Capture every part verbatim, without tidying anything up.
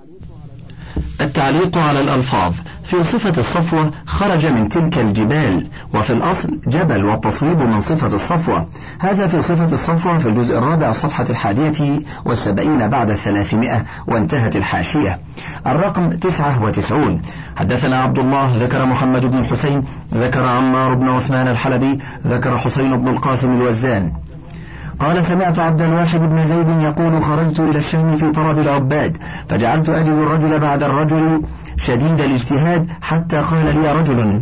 التعليق على الألفاظ. في صفة الصفوة خرج من تلك الجبال، وفي الأصل جبل، والتصويب من صفة الصفوة. هذا في صفة الصفوة في الجزء الرابع الصفحة الحادية والسبعين بعد الثلاثمائة، وانتهت الحاشية. الرقم تسعة وتسعون. حدثنا عبد الله ذكر محمد بن الحسين ذكر عمار بن عثمان الحلبي ذكر حسين بن القاسم الوزان قال سمعت عبد الواحد بن زيد يقول خرجت إلى الشام في طلب العباد، فجعلت أجد الرجل بعد الرجل شديد الاجتهاد، حتى قال لي رجل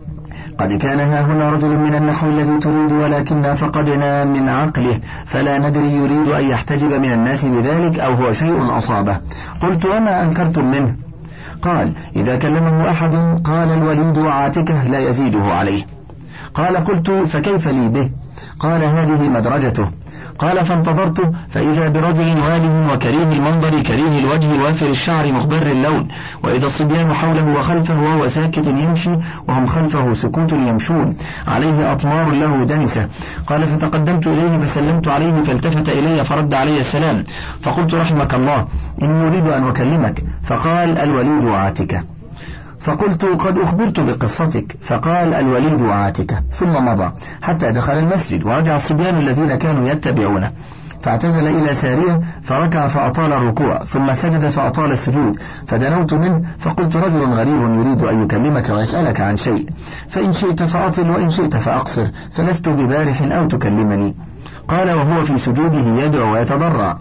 قد كان ها هنا رجل من النحو الذي تريد، ولكننا فقدنا من عقله، فلا ندري يريد أن يحتجب من الناس بذلك أو هو شيء أصابه. قلت وما أنكرتم منه؟ قال إذا كلمه أحد قال الوليد وعاتكه لا يزيده عليه. قال قلت فكيف لي به؟ قال هذه مدرجته. قال فانتظرته فإذا برجل واله وكريه المنظر كريه الوجه وافر الشعر مخضر اللون، وإذا الصبيان حوله وخلفه وهو ساكت يمشي وهم خلفه سكوت يمشون، عليه أطمار له دنسة. قال فتقدمت إليه فسلمت عليه فالتفت إلي فرد علي السلام، فقلت رحمك الله إني أريد أن أكلمك. فقال الوليد وعاتكه. فقلت قد أخبرت بقصتك. فقال الوليد وعاتكه، ثم مضى حتى دخل المسجد، ورجع الصبيان الذين كانوا يتبعونه، فاعتزل إلى سارية فركع فأطال الركوع، ثم سجد فأطال السجود، فدنوت منه فقلت رجل غريب يريد أن يكلمك ويسألك عن شيء، فإن شئت فأطل وإن شئت فأقصر، فلست ببارح أو تكلمني. قال وهو في سجوده يدعو ويتضرع.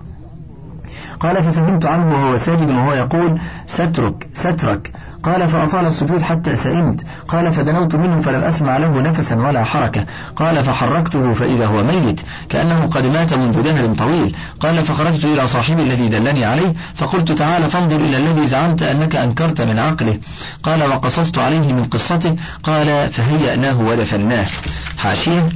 قال ففهمت عنه وهو ساجد وهو يقول سترك سترك. قال فأطال السجود حتى سئمت. قال فدنوت منه فلم أسمع له نفسا ولا حركة. قال فحركته فإذا هو ميت كأنه قد مات منذ دهر طويل. قال فخرجت إلى صاحبي الذي دلني عليه فقلت تعال فانظر إلى الذي زعمت أنك أنكرت من عقله. قال وقصصت عليه من قصته. قال فهيأناه ودفناه. حاشية.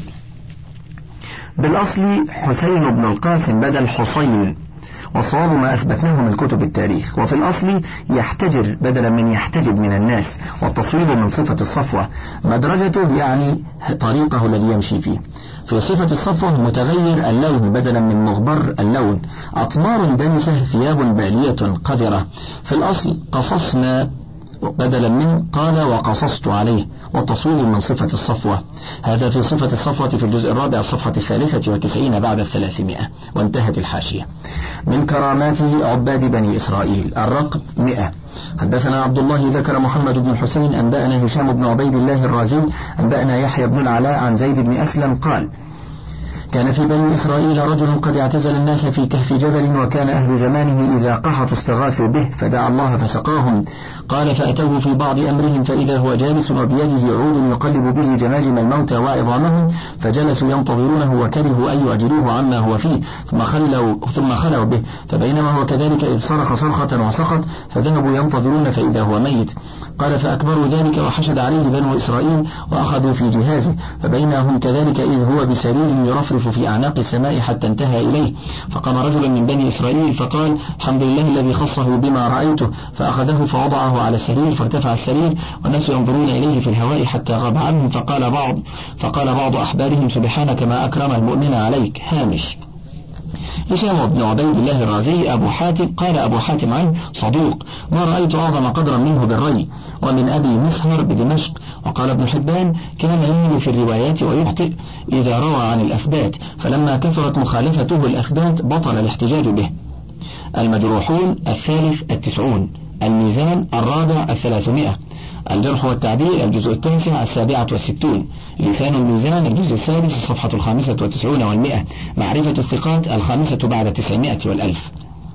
بالأصل حسين بن القاسم بدل حسين، والصواب ما أثبتناه من كتب التاريخ، وفي الأصل يحتجر بدلا من يحتجب من الناس، والتصويب من صفة الصفوة. مدرجته يعني طريقه الذي يمشي فيه. في صفة الصفوة متغير اللون بدلا من مغبر اللون، أطمار دنسة ثياب بالية قذرة. في الأصل قصصنا بدلا من قال وقصصت عليه، والتصويب من صفة الصفوة. هذا في صفة الصفوة في الجزء الرابع الصفحة الثالثة والتسعين بعد الثلاثمائة، وانتهت الحاشية. من كراماته عباد بني إسرائيل. الرقم مئة. حدثنا عبد الله ذكر محمد بن الحسين أنبأنا هشام بن عبيد الله الرازي أنبأنا يحيى بن العلاء عن زيد بن أسلم قال كان في بني إسرائيل رجل قد اعتزل الناس في كهف جبل، وكان أهل زمانه إذا قحطوا استغاثوا به فدعا الله فسقاهم. قال فأتوه في بعض أمرهم فإذا هو جالس وبيده عود يقلب به جماجم الموتى وعظامهم، فجلسوا ينتظرونه وكرهوا أن يعجلوه عما هو فيه، ثم خلوا, ثم خلوا به، فبينما هو كذلك إذ صرخ صرخة وسقط، فذهبوا ينتظرون فإذا هو ميت. قال فأكبروا ذلك وحشد عليه بنو إسرائيل وأخذوا في جهازه، فبينهم كذلك إذ هو بسرير يرفرف في أعناق السماء حتى انتهى إليه. فقام رجل من بني إسرائيل فقال الحمد لله الذي خصه بما رأيته، فأخذه فوضعه على السرير فارتفع السرير والناس ينظرون إليه في الهواء حتى غاب عنهم. فقال بعض فقال بعض أحبارهم سبحانك ما أكرم المؤمن عليك. هامش. هشام بن عبيد الله الرازي أبو حاتم قال أبو حاتم عنه صدوق، ما رأيت أعظم قدرا منه بالري. ومن أبي مسهر بدمشق. وقال ابن حبان كان يميل في الروايات ويخطئ إذا روى عن الأثبات، فلما كثرت مخالفته الأثبات بطل الاحتجاج به. المجروحون الثالث التسعون. الميزان الرابع الثلاثمائة. الجرح والتعديل الجزء التاسع السابعة والستون. لسان الميزان الجزء الثالث الصفحة الخامسة والتسعون والمئة. معرفة الثقات الخامسة بعد التسعمائة والألف.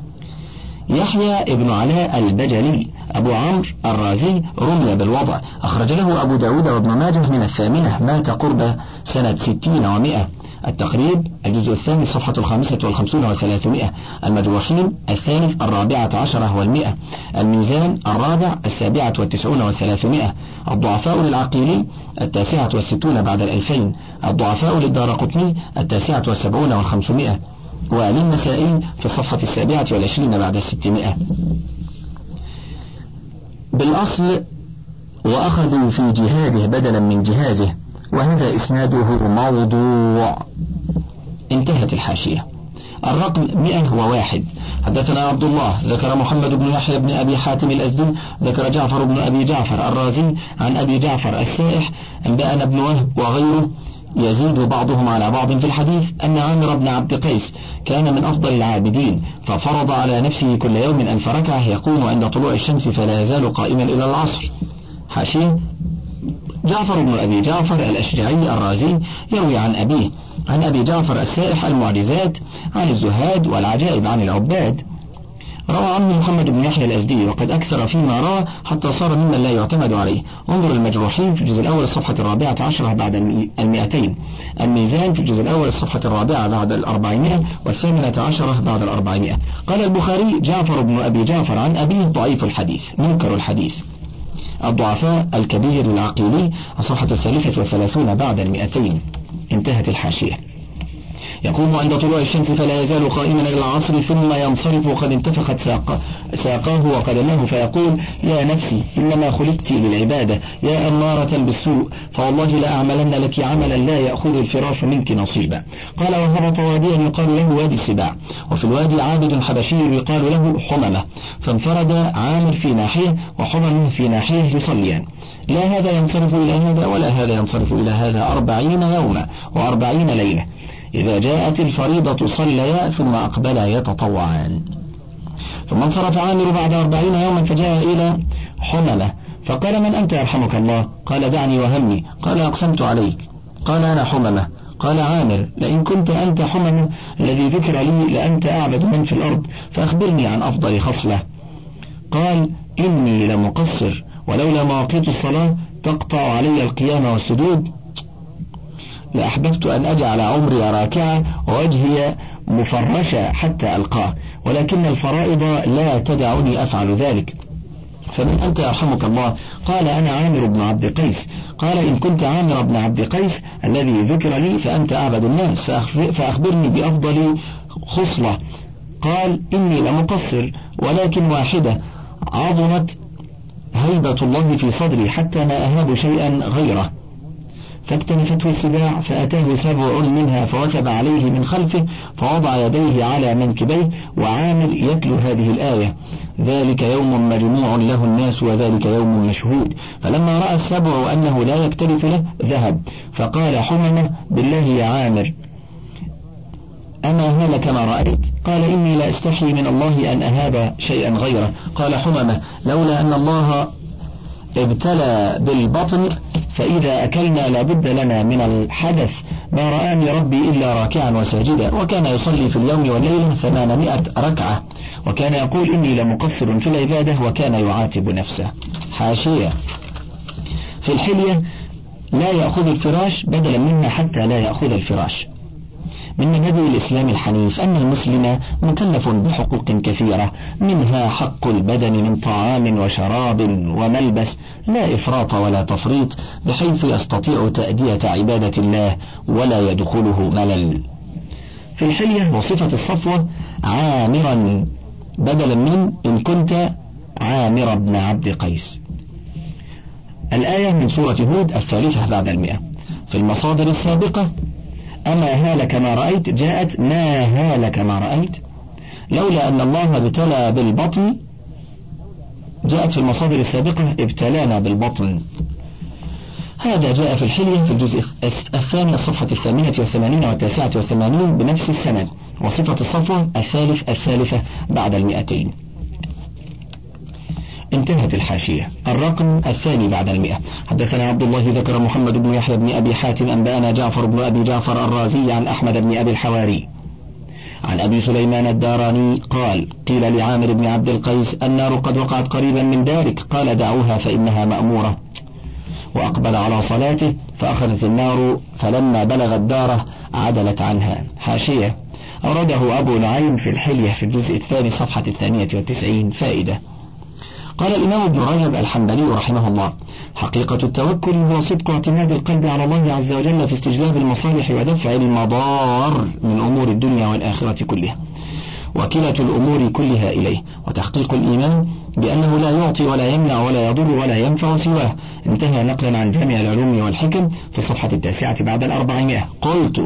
يحيى ابن علاء البجلي أبو عمرو الرازي رمي بالوضع، أخرج له أبو داود وابن ماجه من الثامنة، مات قرب سنة ستين ومئة. التقريب الجزء الثاني الصفحة الخامسة والخمسون وثلاثمائة. المجروحين الثالث الرابعة عشرة والمئة. الميزان الرابع السابعة والتسعون والثلاثمائة. الضعفاء للعقيلي التاسعة والستون بعد الألفين. الضعفاء للدارقطني التاسعة والسبعون والخمسمائة. وللنسائي في الصفحة السابعة والعشرين بعد الستمائة. بالأصل وأخذوا في جهاده بدلا من جهازه، وهذا إسناده موضوع. انتهت الحاشية. الرقم مئة وواحد. حدثنا عبد الله ذكر محمد بن يحيى بن أبي حاتم الأزدي ذكر جعفر بن أبي جعفر الرازي عن أبي جعفر السائح أنبأنا ابن وهب وغيره يزيد بعضهم على بعض في الحديث أن عامر بن عبد قيس كان من أفضل العابدين ففرض على نفسه كل يوم ألف ركعة يقوم عند طلوع الشمس فلا يزال قائما إلى العصر. حاشية: جعفر بن أبي جعفر الأشجعي الرازي يروي عن أبيه عن أبي جعفر السائح المعجزات عن الزهاد والعجائب عن العباد. روى عنه محمد بن يحيى الأزدي وقد أكثر فيما روى حتى صار ممن لا يعتمد عليه. انظر المجروحين في الجزء الأول الصفحة الرابعة عشرة بعد المئتين، الميزان في الجزء الأول الصفحة الرابعة بعد الأربعمائة والثامنة عشرة بعد الأربعمائة. قال البخاري: جعفر بن أبي جعفر عن أبيه ضعيف الحديث منكر الحديث. الضعفاء الكبير العقيلي الصفحة الثالثة والثلاثون بعد المئتين. انتهت الحاشية. يقوم عند طلوع الشمس فلا يزال قائما إلى العصر ثم ينصرف وقد انتفخت ساق ساقاه وقدماه فيقول: يا نفسي إنما خلقت للعبادة يا أمارة بالسوء فوالله لأعملن لك عملا لا يأخذ الفراش منك نصيبا. قال: وهبط واديا يقال له وادي السباع، وفي الوادي عابد حبشي يقال له حممة، فانفرد عامر في ناحية وحممة في ناحية يصليان، لا هذا ينصرف إلى هذا ولا هذا ينصرف إلى هذا أربعين يوما وأربعين ليلة. إذا جاءت الفريضة صليا ثم أقبلا يتطوعان. ثم انصرف عامر بعد أربعين يوما فجاء إلى حممة فقال: من أنت يرحمك الله؟ قال: دعني وهمي. قال: أقسمت عليك. قال: أنا حممة. قال عامر: لئن كنت أنت حممة الذي ذكر لي لأنت أعبد من في الأرض فأخبرني عن أفضل خصلة. قال: إني لمقصر ولولا مواقيت الصلاة تقطع علي القيام والسجود لأحببت أن أجعل عمري راكعا ووجهي مفرشا حتى ألقاه، ولكن الفرائض لا تدعني أفعل ذلك. فمن أنت يرحمك الله؟ قال: أنا عامر بن عبد قيس. قال: إن كنت عامر بن عبد قيس الذي ذكر لي فأنت أعبد الناس فأخبرني بأفضل خصلة. قال: إني لمقصر ولكن واحدة عظمت هيبة الله في صدري حتى ما أهاب شيئا غيره، فاكتنفته السباع فأتاه سبع منها فوثب عليه من خلفه فوضع يديه على منكبيه وعامر يتلو هذه الآية: ذلك يوم مجموع له الناس وذلك يوم مشهود. فلما رأى السبع أنه لا يكترث له ذهب فقال حممة: بالله يا عامر أما هلك ما رأيت؟ قال: إني لا أستحي من الله أن أهاب شيئا غيره. قال حممة: لولا أن الله ابتلى بالبطن فإذا أكلنا لابد لنا من الحدث ما رآني ربي إلا راكعا وساجدا. وكان يصلي في اليوم والليل ثمانمائة ركعة، وكان يقول: إني لمقصر في العبادة، وكان يعاتب نفسه. حاشية: في الحلية: لا يأخذ الفراش بدلا منا حتى لا يأخذ الفراش. من مبادئ الإسلام الحنيف أن المسلم مكلف بحقوق كثيرة، منها حق البدن من طعام وشراب وملبس، لا إفراط ولا تفريط، بحيث يستطيع تأدية عبادة الله ولا يدخله ملل. في الحلية وصفة الصفوة: عامرا بدلا من إن كنت عامر بن عبد قيس. الآية من سورة هود الثالثة بعد المئة. في المصادر السابقة: أما هالك ما رأيت جاءت ما هالك ما رأيت، لولا أن الله ابتلى بالبطن جاءت في المصادر السابقة ابتلانا بالبطن. هذا جاء في الحلية في الجزء الثاني الصفحة الثامنة والثمانين والتاسعة والثمانين بنفس السند. وصفة الصفوة الثالث الثالثة بعد المئتين. انتهت الحاشية. الرقم الثاني بعد المئة. حدثنا عبد الله ذكر محمد بن يحيى بن أبي حاتم أنبأنا جعفر بن أبي جعفر الرازي عن أحمد بن أبي الحواري عن أبي سليمان الداراني قال: قيل لعامر بن عبد القيس: النار قد وقعت قريبا من دارك. قال: دعوها فإنها مأمورة. وأقبل على صلاته فأخذت النار فلما بلغت داره عدلت عنها. حاشية: أورده أبو نعيم في الحلية في الجزء الثاني صفحة الثانية والتسعين. فائدة: قال الإمام ابن رجب الحنبلي رحمه الله: حقيقة التوكل هو صدق اعتماد القلب على الله عز وجل في استجلاب المصالح ودفع المضار من أمور الدنيا والآخرة كلها، وكلة الأمور كلها إليه، وتحقيق الإيمان بأنه لا يعطي ولا يمنع ولا يضر ولا ينفع سواه. انتهى نقلا عن جامع العلوم والحكم في الصفحة التاسعة بعد الأربعمائة. قلت: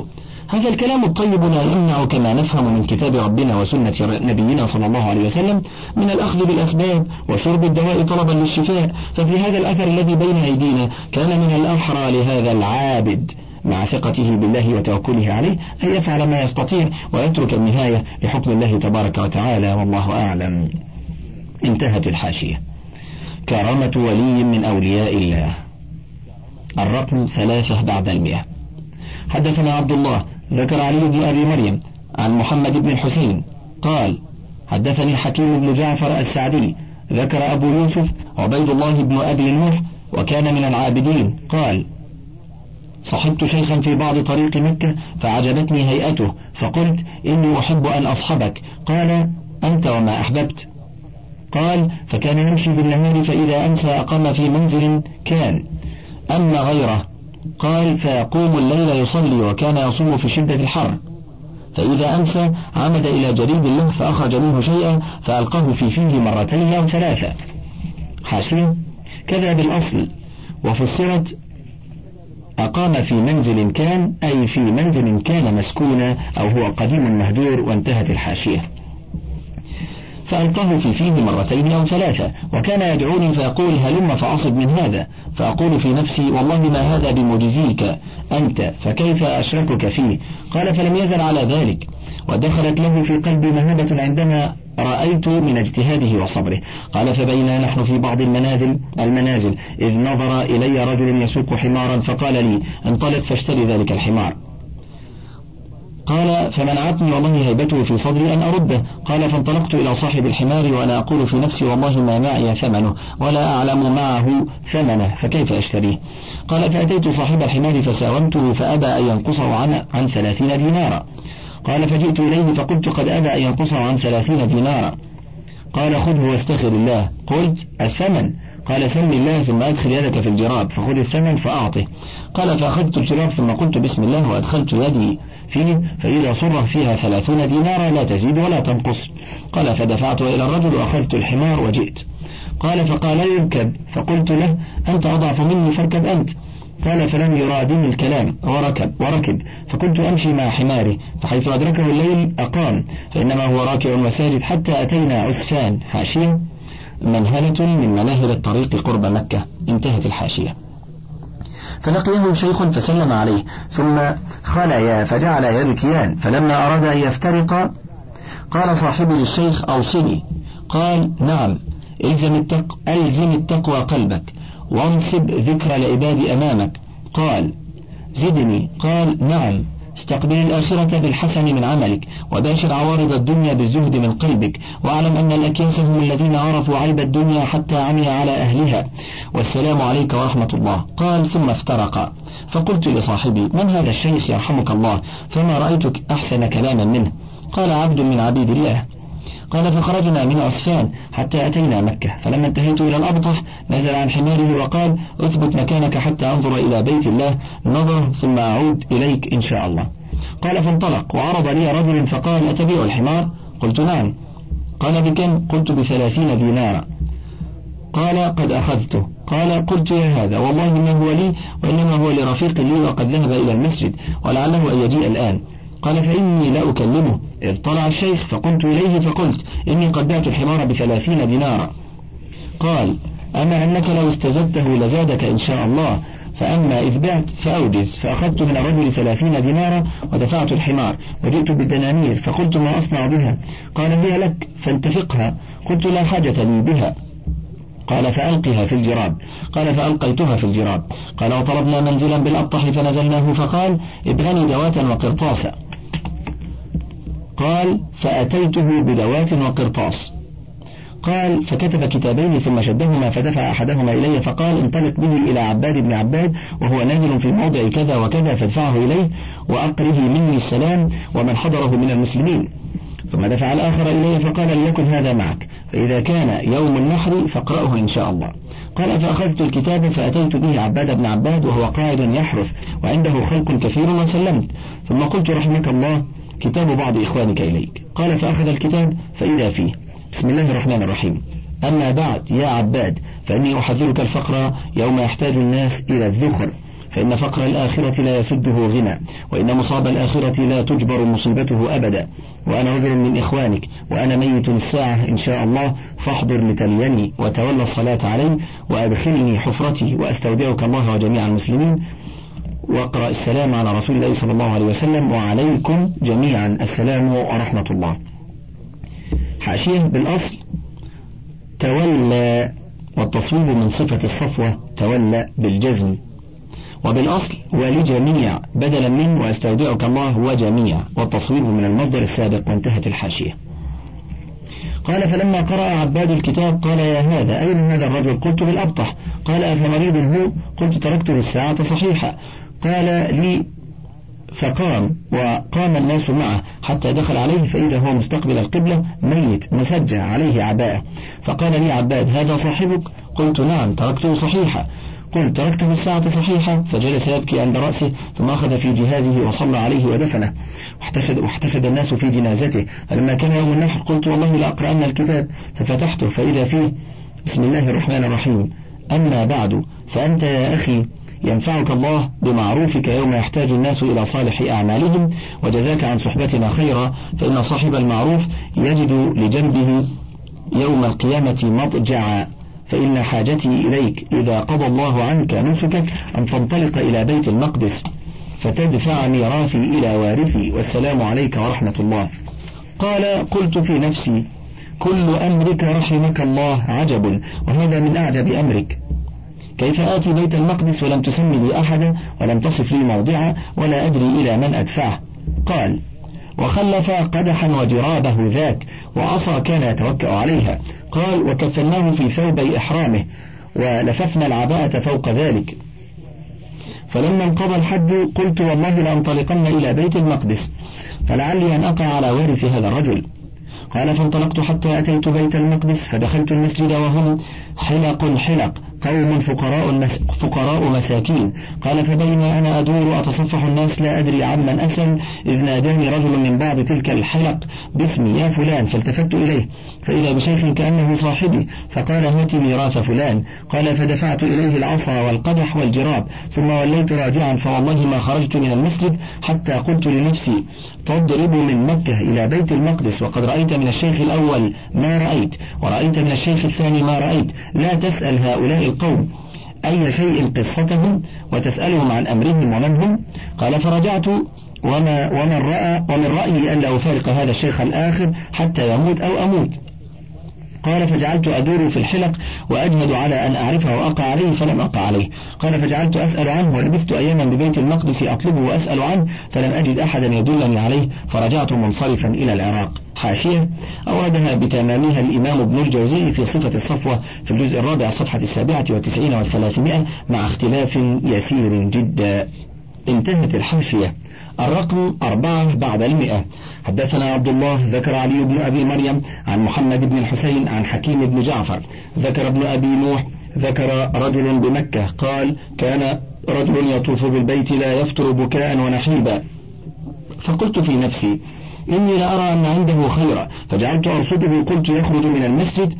هذا الكلام الطيب لا يمنع كما نفهم من كتاب ربنا وسنة نبينا صلى الله عليه وسلم من الأخذ بالأسباب وشرب الدواء طلبا للشفاء. ففي هذا الأثر الذي بين أيدينا كان من الأحرى لهذا العابد مع ثقته بالله وتوكله عليه أن يفعل ما يستطيع ويترك النهاية لحكم الله تبارك وتعالى، والله أعلم. انتهت الحاشية. كرامة ولي من أولياء الله. الرقم ثلاثة بعد المئة. حدثنا عبد الله ذكر علي بن أبي مريم عن محمد بن الحسين قال حدثني حكيم بن جعفر السعدي ذكر أبو يوسف عبيد الله بن أبي نوح وكان من العابدين قال صحبت شيخا في بعض طريق مكة فعجبتني هيئته فقلت إني أحب أن أصحبك. قال أنت وما أحببت. قال فكان يمشي بالنهار فإذا أمسى أقام في منزل كان أما غيره. قال فيقوم الليل يصلي وكان يصوم في شدة الحر، فإذا أمسى عمد إلى جريد له فأخرج منه شيئا فألقاه في فيه مرتين أو ثلاثة. حاشية. كذا بالأصل وفسرت أقام في منزل كان أي في منزل كان مسكونا أو هو قديم مهجور، وانتهت الحاشية. فألقاه في فيه مرتين أو ثلاثة وكان يدعوني فيقول هلم فأصب من هذا، فأقول في نفسي والله ما هذا بمجزيك أنت فكيف أشركك فيه. قال فلم يزل على ذلك ودخلت له في قلبي مهابة عندما رأيت من اجتهاده وصبره. قال فبينا نحن في بعض المنازل المنازل إذ نظر إلي رجل يسوق حمارا فقال لي انطلق فاشتري ذلك الحمار. قال فمنعتني والله هيبته في صدري أن أرده. قال فانطلقت إلى صاحب الحمار وأنا أقول في نفسي والله ما معي ثمنه ولا أعلم معه ثمنه فكيف أشتريه. قال فأتيت صاحب الحمار فساومته فأبى أن ينقصه عن, عن ثلاثين دينارا. قال فجئت إليه فقلت قد أبى أن ينقصه عن ثلاثين دينارا. قال خذه واستغفر الله. قلت الثمن؟ قال سم الله ثم أدخل يدك في الجراب فخذ الثمن فأعطه. قال فأخذت الجراب ثم قلت بسم الله وأدخلت يدي فيه فإذا صره فيها ثلاثون دينارا لا تزيد ولا تنقص. قال فدفعت إلى الرجل وأخذت الحمار وجئت. قال فقال يركب فقلت له أنت أضعف مني فاركب أنت. قال فلم يرادني الكلام وركب وركب فكنت أمشي مع حماري فحيث أدركه الليل أقام فإنما هو راكع وساجد حتى أتينا عسفان. حاشية. منهلة من مناهل الطريق قرب مكة. انتهت الحاشية. فلقيه شيخ فسلم عليه ثم خليا فجعل يبكيان فلما أراد أن يفترقا قال صاحبي للشيخ أوصني. قال نعم إلزم, التق... ألزم التقوى قلبك وانصب ذكر العباد أمامك. قال زدني. قال نعم استقبل الآخرة بالحسن من عملك وباشر عوارض الدنيا بالزهد من قلبك واعلم أن الأكياس هم الذين عرفوا عيب الدنيا حتى عمي على أهلها والسلام عليك ورحمة الله. قال ثم افترقا. فقلت لصاحبي من هذا الشيخ يرحمك الله فما رأيتك أحسن كلاما منه. قال عبد من عبيد الله. قال فخرجنا من عسفان حتى أتينا مكة فلما انتهيت إلى الأبطح نزل عن حماره وقال اثبت مكانك حتى أنظر إلى بيت الله نظر ثم أعود إليك إن شاء الله. قال فانطلق وعرض لي رجل فقال أتبيع الحمار؟ قلت نعم. قال بكم؟ قلت بثلاثين دينارا. قال قد أخذته. قال قلت يا هذا والله ما هو لي وإنما هو لرفيق لي وقد ذهب إلى المسجد ولعله أن يجيء الآن. قال فإني لا أكلمه. إذ طلع الشيخ فقمت إليه فقلت إني قد بعت الحمار بثلاثين دينارا. قال أما أنك لو استزدته لزادك إن شاء الله فأما إذ بعت فأوجز. فأخذت من الرجل ثلاثين دينارا ودفعت الحمار وجئت بالدنانير فقلت ما أصنع بها؟ قال هي لك فانتفقها. قلت لا حاجة لي بها. قال فألقها في الجراب. قال فألقيتها في الجراب. قال وطلبنا منزلا بالأبطح فنزلناه فقال ابغني دواتا وقرطاسا. قال فأتيته بدوات وقرطاس. قال فكتب كتابين ثم شدهما فدفع أحدهما إلي فقال انطلق به إلى عباد بن عباد وهو نازل في موضع كذا وكذا فادفعه إليه وأقره مني السلام ومن حضره من المسلمين. ثم دفع الآخر إليه فقال ليكن هذا معك فإذا كان يوم النحر فاقرأه إن شاء الله. قال فأخذت الكتاب فأتيت به عباد بن عباد وهو قاعد يحرث وعنده خلق كثير وسلمت. ثم قلت رحمك الله كتاب بعض إخوانك إليك. قال فأخذ الكتاب فإذا فيه بسم الله الرحمن الرحيم أما بعد يا عباد فإني أحذرك الفقر يوم يحتاج الناس إلى الذخر فإن فقر الآخرة لا يسده غنى، وإن مصاب الآخرة لا تجبر مصيبته أبدا. وأنا رجل من إخوانك، وأنا ميت الساعة إن شاء الله، فاحضر لتليني وتولى الصلاة علي وأدخلني حفرتي، وأستودعك الله وجميع المسلمين، واقرأ السلام على رسول الله صلى الله عليه وسلم، وعليكم جميعا السلام ورحمة الله. حاشية: بالأصل تولى، والتصويب من صفة الصفوة تولى بالجزم، وبالأصل ولجميع بدلا من وأستودعك الله وجميع، والتصويب من المصدر السابق. وانتهت الحاشية. قال: فلما قرأ عباد الكتاب قال: يا هذا أين هذا الرجل؟ قلت: بالأبطح. قال: أفمريض هو؟ قلت: تركته الساعة صحيحة. قال لي: فقام وقام الناس معه حتى دخل عليه، فإذا هو مستقبل القبلة ميت مسجع عليه عباءة. فقال لي عباد: هذا صاحبك؟ قلت: نعم، تركته صحيحة. قلت: تركته الساعة صحيحة. فجلس يبكي عند رأسه، ثم أخذ في جهازه وصلى عليه ودفنه، واحتشد, واحتشد الناس في جنازته. فلما كان يوم النحر قلت: والله لأقرأن الكتاب، ففتحته فإذا فيه: بسم الله الرحمن الرحيم، أما بعد، فأنت يا أخي ينفعك الله بمعروفك يوم يحتاج الناس إلى صالح أعمالهم، وجزاك عن صحبتنا خيرا، فإن صاحب المعروف يجد لجنبه يوم القيامة مضجعا. فإن حاجتي إليك إذا قضى الله عنك نسكك أن تنطلق إلى بيت المقدس فتدفع ميراثي إلى وارثي، والسلام عليك ورحمة الله. قال: قلت في نفسي: كل أمرك رحمك الله عجب، وهذا من أعجب أمرك. كيف آتي بيت المقدس ولم تسمي لي أحدا، ولم تصف لي موضعا، ولا أدري إلى من أدفعه؟ قال: وخلف قدحا وجرابه ذاك، وعصا كان يتوكأ عليها. قال: وكفناه في ثوبي إحرامه، ولففنا العباءة فوق ذلك. فلما انقضى الحج قلت: والله لأنطلقن إلى بيت المقدس، فلعلي أن أقع على وارث هذا الرجل. قال: فانطلقت حتى أتيت بيت المقدس، فدخلت المسجد وهم حلق حلق قوم فقراء, مس فقراء مساكين. قال: فبينما أنا أدور أتصفح الناس لا أدري عمن أسأل، إذ ناداني رجل من بعض تلك الحلق باسمي: يا فلان. فالتفت إليه فإذا بشيخ كأنه صاحبي، فقال: هات ميراث فلان. قال: فدفعت إليه العصا والقدح والجراب، ثم وليت راجعا، فوالله ما خرجت من المسجد حتى قلت لنفسي: تضرب من مكة إلى بيت المقدس، وقد رأيت من الشيخ الأول ما رأيت، ورأيت من الشيخ الثاني ما رأيت، لا تسأل هؤلاء القوم أي شيء قصتهم، وتسألهم عن أمرهم ومن هم. قال: فرجعت وما ومن رأى ومن رأيي ألا أفارق هذا الشيخ الآخر حتى يموت أو أموت. قال: فجعلت أدور في الحلق وأجهد على أن أعرفه وأقع عليه، فلم أقع عليه. قال: فجعلت أسأل عنه، ولبثت أياما ببيت المقدس أطلبه وأسأل عنه، فلم أجد أحدا يدلني عليه، فرجعت منصرفا إلى العراق. حاشية: أوردها بتمامها الإمام ابن الجوزي في صفة الصفوة في الجزء الرابع صفحة السابعة والتسعين والثلاثمائة، مع اختلاف يسير جدا. انتهت الحاشية. الرقم أربعة بعد المئة. حدثنا عبد الله ذكر علي بن أبي مريم عن محمد بن الحسين عن حكيم بن جعفر ذكر ابن أبي نوح ذكر رجل بمكة قال: كان رجل يطوف بالبيت لا يفتر بكاء ونحيبا، فقلت في نفسي: إني لأرى أن عنده خيرا، فجعلت أرصده، قلت: يخرج من المسجد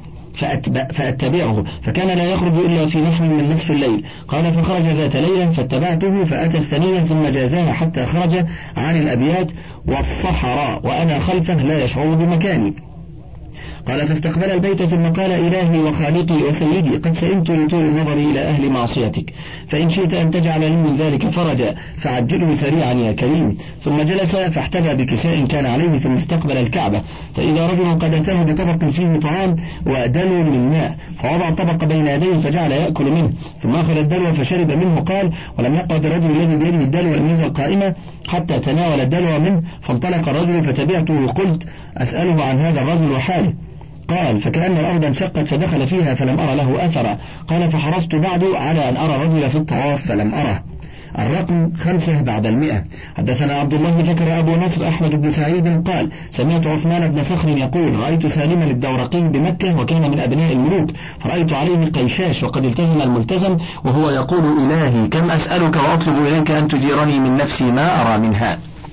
فأتبعه، فكان لا يخرج إلا في نحو من نصف الليل. قال: فخرج ذات ليلة فاتبعته، فأتى الثانية ثم جازاها حتى خرج عن الأبيات والصحراء وأنا خلفه لا يشعر بمكاني. قال: فاستقبل البيت ثم قال: إلهي وخالقي وسيدي، قد سئمت لطول النظر إلى أهل معصيتك، فإن شئت أن تجعل لي من ذلك فرجا فعجله سريعا يا كريم. ثم جلس فاحتبى بكساء كان عليه، ثم استقبل الكعبة، فإذا رجل قد أتاه بطبق فيه طعام ودلو من ماء، فوضع الطبق بين يديه فجعل يأكل منه، ثم أخذ الدلو فشرب منه. قال: ولم يقعد الرجل الذي بيده الدلو ولم يزل قائما حتى تناول الدلو منه، فانطلق الرجل فتبعته وقلت: أسأله عن هذا الرجل وحاله. قال: فكأن الأرض انشقت فدخل فيها فلم أرى له أثرا. قال: فحرصت بعد على أن أرى رجل في الطواف فلم أره. الرقم خمسة بعد المئة. حدثنا عبد الله ذكر أبو نصر أحمد بن سعيد قال: سمعت عثمان بن صخر يقول: رأيت سالما الدورقي بمكة وكان من أبناء الملوك، فرأيت عليه قيشاش وقد التزم الملتزم وهو يقول: إلهي كم أسألك وأطلب إليك أن تجيرني من نفسي ما أرى منها.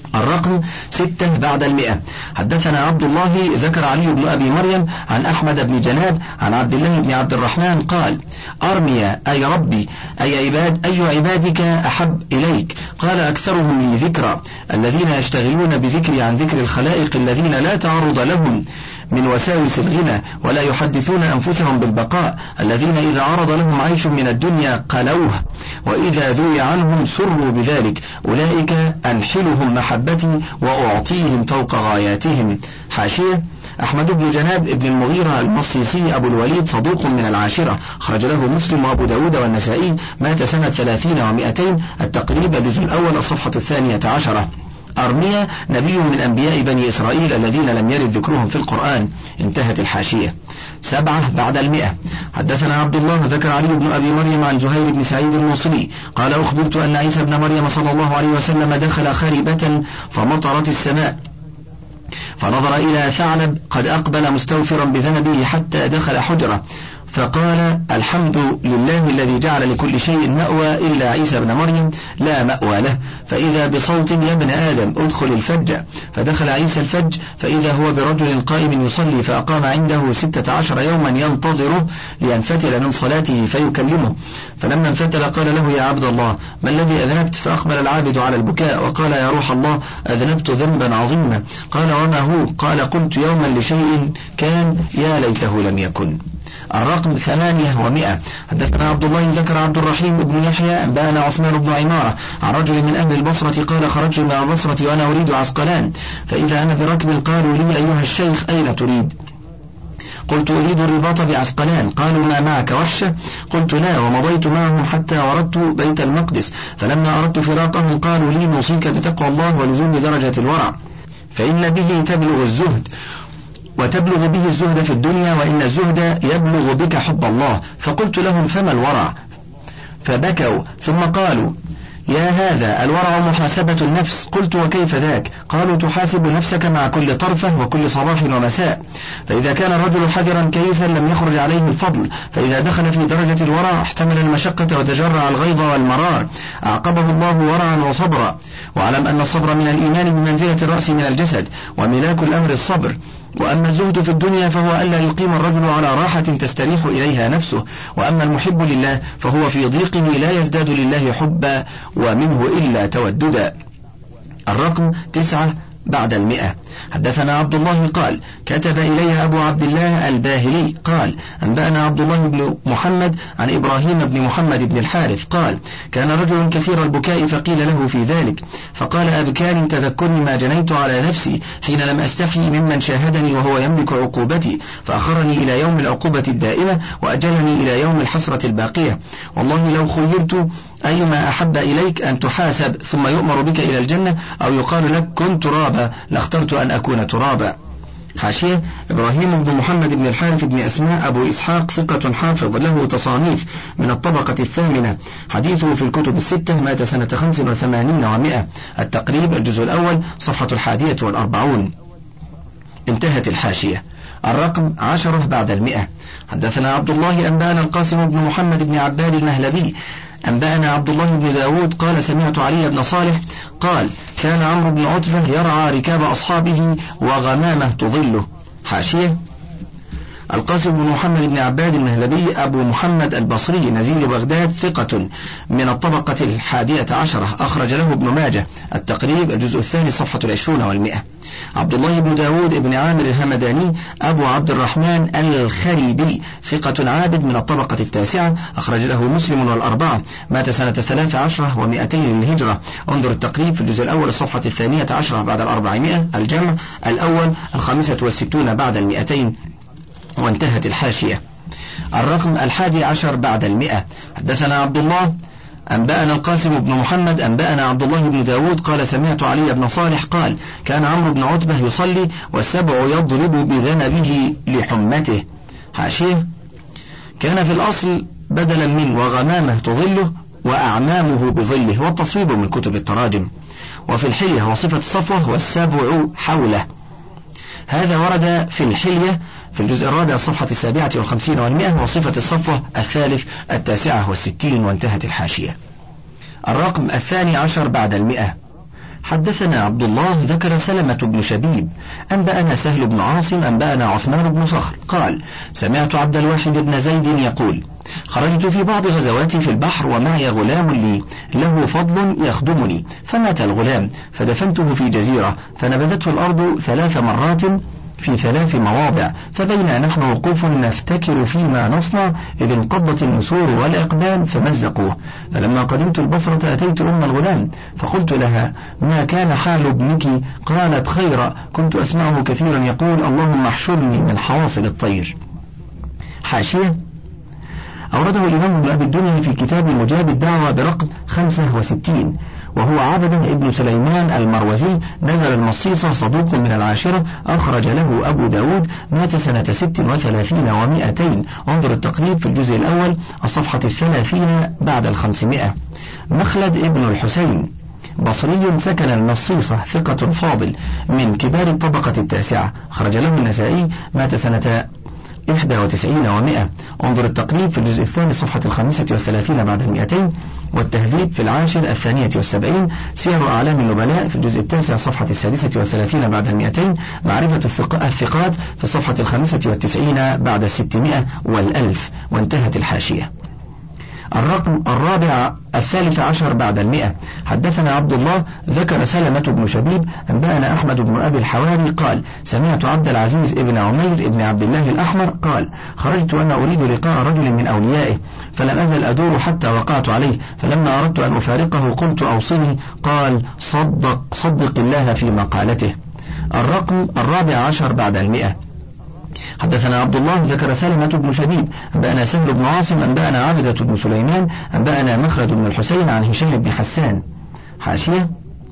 الرقم ستة بعد المئة. حدثنا عبد الله ذكر علي بن أبي مريم عن أحمد بن جناب عن عبد الله بن عبد الرحمن قال: أرميا أي ربي أي عباد أي عبادك أحب إليك؟ قال: أكثرهم لي ذكرى، الذين يشتغلون بذكري عن ذكر الخلائق، الذين لا تعرض لهم من وساوس الغنى ولا يحدثون أنفسهم بالبقاء، الذين إذا عرض لهم عيش من الدنيا قلوه، وإذا ذوي عنهم سروا بذلك، أولئك أنحلهم محبتي وأعطيهم فوق غاياتهم. حاشية: أحمد بن جناب ابن المغيرة المصيصي أبو الوليد صدوق من العاشرة، خرج له مسلم وأبو داود والنسائي، مات سنة ثلاثين ومائتين. التقريب الجزء الأول الصفحة الثانية عشرة. أرميا نبي من أنبياء بني إسرائيل الذين لم يرد ذكرهم في القرآن. انتهت الحاشية. سبعة بعد المئة. حدثنا عبد الله ذكر علي بن أبي مريم عن زهير بن سعيد الموصلي قال: أخبرت أن عيسى بن مريم صلى الله عليه وسلم دخل خربة فمطرت السماء، فنظر إلى ثعلب قد أقبل مستوفرا بذنبه حتى دخل حجرة، فقال: الحمد لله الذي جعل لكل شيء مأوى إلا عيسى بن مريم لا مأوى له. فإذا بصوت: يا ابن آدم ادخل الفج. فدخل عيسى الفج، فإذا هو برجل قائم يصلي، فأقام عنده ستة عشر يوما ينتظره لينفتل من صلاته فيكلمه، فلما انفتل قال له: يا عبد الله ما الذي أذنبت؟ فأقبل العابد على البكاء وقال: يا روح الله أذنبت ذنبا عظيما. قال: وما هو؟ قال: قلت يوما لشيء كان يا ليته لم يكن. الرقم ثمانية ومئة. حدثنا عبد الله ذكر عبد الرحيم بن يحيى أنبأنا عثمان بن عمارة عن رجل من أهل البصرة قال: خرجت من البصرة وأنا أريد عسقلان، فإذا أنا بركب قالوا لي: أيها الشيخ أين تريد؟ قلت: أريد الرباط بعسقلان. قالوا: ما معك وحشة؟ قلت: لا، ومضيت معهم حتى وردت بيت المقدس، فلما أردت فراقهم قالوا لي: نوصيك بتقوى الله ولزوم درجة الورع، فإن به تبلغ الزهد، وتبلغ به الزهد في الدنيا، وإن الزهد يبلغ بك حب الله. فقلت لهم: فما الورع؟ فبكوا، ثم قالوا: يا هذا الورع محاسبة النفس. قلت: وكيف ذاك؟ قالوا: تحاسب نفسك مع كل طرفة وكل صباح ومساء، فإذا كان الرجل حذرا كيسا لم يخرج عليه الفضل، فإذا دخل في درجة الورع احتمل المشقة وتجرع الغيظ والمرار، أعقبه الله ورعا وصبرا. واعلم أن الصبر من الإيمان بمنزلة الرأس من الجسد، وملاك الأمر الصبر. وأما الزهد في الدنيا فهو ألا يقيم الرجل على راحة تستريح إليها نفسه، وأما المحب لله فهو في ضيقه لا يزداد لله حبا ومنه إلا توددا. الرقم تسعة بعد المئة. حدثنا عبد الله قال: كتب إلي أبو عبد الله الباهلي قال: أنبأنا عبد الله بن محمد عن إبراهيم بن محمد بن الحارث قال: كان رجل كثير البكاء فقيل له في ذلك، فقال: أبكاني تذكرني ما جنيت على نفسي حين لم أستحي ممن شاهدني وهو يملك عقوبتي، فأخرني إلى يوم العقوبة الدائمة وأجلني إلى يوم الحسرة الباقية. والله لو خيرت أيما أحب إليك أن تحاسب ثم يؤمر بك إلى الجنة أو يقال لك كن ترابا لاخترت أن أكون ترابا. حاشية: إبراهيم بن محمد بن الحارث بن أسماء أبو إسحاق ثقة حافظ له تصانيف من الطبقة الثامنة، حديثه في الكتب الستة، مات سنة خمس وثمانين ومائة. التقريب الجزء الأول صفحة الحادية والأربعون. انتهت الحاشية. الرقم عشرة بعد المئة. حدثنا عبد الله أنبأنا القاسم بن محمد بن عباد المهلبي أنبأنا عبد الله بن داود قال: سمعت علي بن صالح قال: كان عمرو بن عتبة يرعى ركاب أصحابه وغمامة تظله. حاشية: القاسم بن محمد بن عباد المهلبي أبو محمد البصري نزيل بغداد ثقة من الطبقة الحادية عشرة، أخرج له ابن ماجه. التقريب الجزء الثاني صفحة العشرون والمئة. عبد الله بن داود بن عامر الهمداني أبو عبد الرحمن الخريبي ثقة عابد من الطبقة التاسعة، أخرج له مسلم والأربعة، مات سنة ثلاث عشرة ومئتين للهجرة. انظر التقريب في الجزء الأول الصفحة الثانية عشرة بعد الأربعمائة، الجمع الأول الخامسة والستون بعد المئتين. وانتهت الحاشية. الرقم الحادي عشر بعد المئة. حدثنا عبد الله أنبأنا القاسم بن محمد أنبأنا عبد الله بن داود قال: سمعت علي بن صالح قال: كان عمرو بن عتبة يصلي والسبع يضرب بذنبه لحمته. حاشية: كان في الأصل بدلا من وغمامه تظله وأعمامه بظله، والتصويب من كتب التراجم. وفي الحلية وصفة الصفوة والسبع حوله. هذا ورد في الحلية في الجزء الرابع الصفحة السابعة والخمسين والمئة، وصفة الصفوة الثالث التاسعة والستين. وانتهت الحاشية. الرقم الثاني عشر بعد المئة. حدثنا عبد الله ذكر سلمة بن شبيب أنبأنا سهل بن عاصم أنبأنا عثمان بن صخر قال سمعت عبد الواحد بن زيد يقول خرجت في بعض غزواتي في البحر ومعي غلام لي له فضل يخدمني، فمات الغلام فدفنته في جزيرة فنبذته الأرض ثلاث مرات في ثلاث مواضع، فبينا نحن وقوف نفتكر فيما نصنع إذ انقضت النسور والأقدام فمزقوه. فلما قدمت البصرة أتيت أم الغلام فقلت لها ما كان حال ابنك؟ قالت خير، كنت أسمعه كثيرا يقول اللهم احشرني من حواصل الطير. حاشية أورده الإمام ابن أبي الدنيا في كتاب مجاب الدعوة برقم خمسة وستين، وهو عبده ابن سليمان المروزي نزل المصيصة صدوق من العاشرة، أخرج له أبو داود، مات سنة ست وثلاثين ومائتين، انظر التقريب في الجزء الأول الصفحة الثلاثين بعد الخمسمائة. مخلد ابن الحسين بصري سكن المصيصة ثقة فاضل من كبار الطبقة التاسعة، خرج له النسائي، مات سنة إحدى وتسعين ومائة، انظر التقريب في الجزء الثاني صفحة الخامسة والثلاثين بعد المئتين، والتهذيب في العاشر الثانية والسبعين، سير أعلام النبلاء في الجزء التاسع صفحة السادسة والثلاثين بعد المئتين، معرفة الثقات في الصفحة الخامسة والتسعين بعد الستمائة والألف، وانتهت الحاشية. الرقم الرابع الثالث عشر بعد المئة. حدثنا عبد الله ذكر سلمة بن شبيب أنبأنا أحمد بن أبي الحواري قال سمعت عبد العزيز ابن عمير ابن عبد الله الأحمر قال خرجت وأنا أريد لقاء رجل من أوليائه فلم أزل أدور حتى وقعت عليه، فلما أردت أن أفارقه قلت أوصني، قال صدق صدق الله في مقالته. الرقم الرابع عشر بعد المئة. حدثنا عبد الله ذكر سلمة بن شبيب أنبأنا سهل بن عاصم أنبأنا عبدة بن سليمان أنبأنا مخلد بن الحسين عن هشام بن حسان. حاشية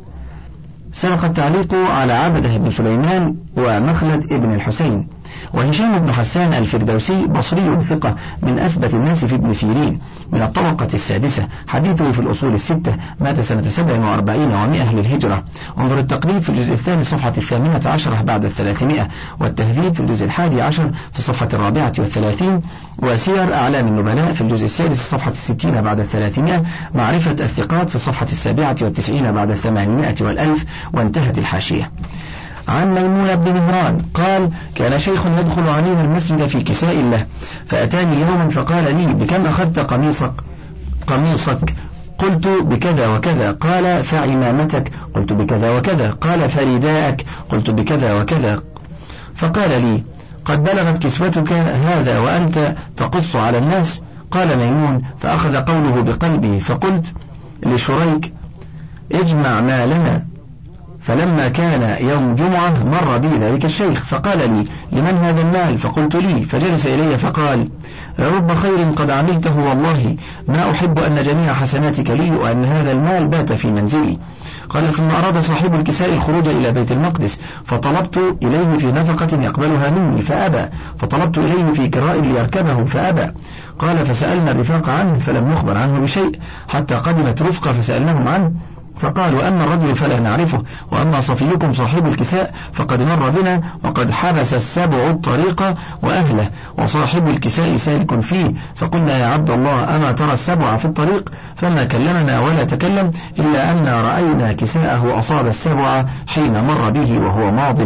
سبق التعليق على عبدة بن سليمان ومخلد ابن الحسين. وهشام بن حسان الفردوسي بصري ثقة من أثبت الناس في ابن سيرين من الطبقة السادسة، حديثه في الأصول الستة، مات سنة سبع وأربعين ومائة للهجرة، انظر التقريب في الجزء الثاني صفحة الثامنة عشرة بعد الثلاثمائة، والتهذيب في الجزء الحادي عشر في الصفحة الرابعة والثلاثين، وسير أعلام النبلاء في الجزء السادس صفحة الستين بعد الثلاثمائة، معرفة الثقات في الصفحة السابعة والتسعين بعد الثمانمائة والألف، وانتهت الحاشية. عن ميمون بن مهران قال كان شيخ يدخل علينا المسجد في كساء له، فأتاني يوما فقال لي بكم أخذت قميصك قميصك قلت بكذا وكذا، قال فعمامتك قلت بكذا وكذا، قال فرداءك قلت بكذا وكذا، فقال لي قد بلغت كسوتك هذا وأنت تقص على الناس؟ قال ميمون فأخذ قوله بقلبي، فقلت لشريك اجمع ما لنا، فلما كان يوم جمعة مر بي ذلك الشيخ فقال لي لمن هذا المال؟ فقلت لي، فجلس إلي فقال رب خير قد عملته والله ما أحب أن جميع حسناتك لي وأن هذا المال بات في منزلي. قال ثم أراد صاحب الكساء الخروج إلى بيت المقدس فطلبت إليه في نفقة يقبلها مني فأبى، فطلبت إليه في كراء ليركبه فأبى. قال فسألنا الرفاق عنه فلم نخبر عنه بشيء حتى قدمت رفقة فسألناهم عنه فقالوا أما الرجل فلا نعرفه، وأما صفيكم صاحب الكساء فقد مر بنا وقد حبس السبع الطريق وأهله وصاحب الكساء سالك فيه. فقلنا يا عبد الله أما ترى السبع في الطريق؟ فما كلمنا ولا تكلم إلا أن رأينا كساءه أصاب السبع حين مر به وهو ماض.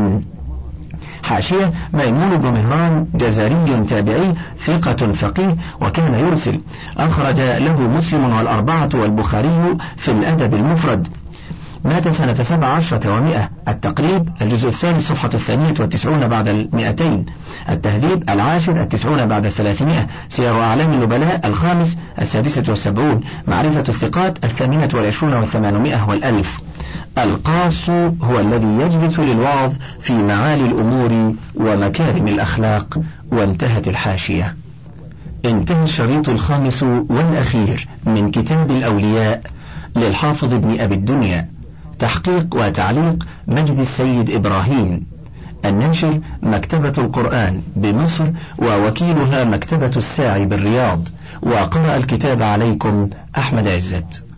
حاشية ميمون بن مهران جزري تابعي ثقة فقيه وكان يرسل، أخرج له مسلم والأربعة والبخاري في الأدب المفرد، مات سنة سبع عشرة ومائة. التقريب الجزء الثاني صفحة الثانية والتسعون بعد المئتين، التهذيب العاشر التسعون بعد الثلاثمائة، سير أعلام النبلاء الخامس السادسة والسبعون، معرفة الثقات الثامنة والعشرون والثمانمائة والألف. القاص هو الذي يجلس للوعظ في معالي الأمور ومكارم الأخلاق. وانتهت الحاشية. انتهى الشريط الخامس والأخير من كتاب الأولياء للحافظ ابن أبي الدنيا، تحقيق وتعليق مجد السيد إبراهيم، الناشر مكتبة القرآن بمصر ووكيلها مكتبة الساعي بالرياض، وقرأ الكتاب عليكم أحمد عزت.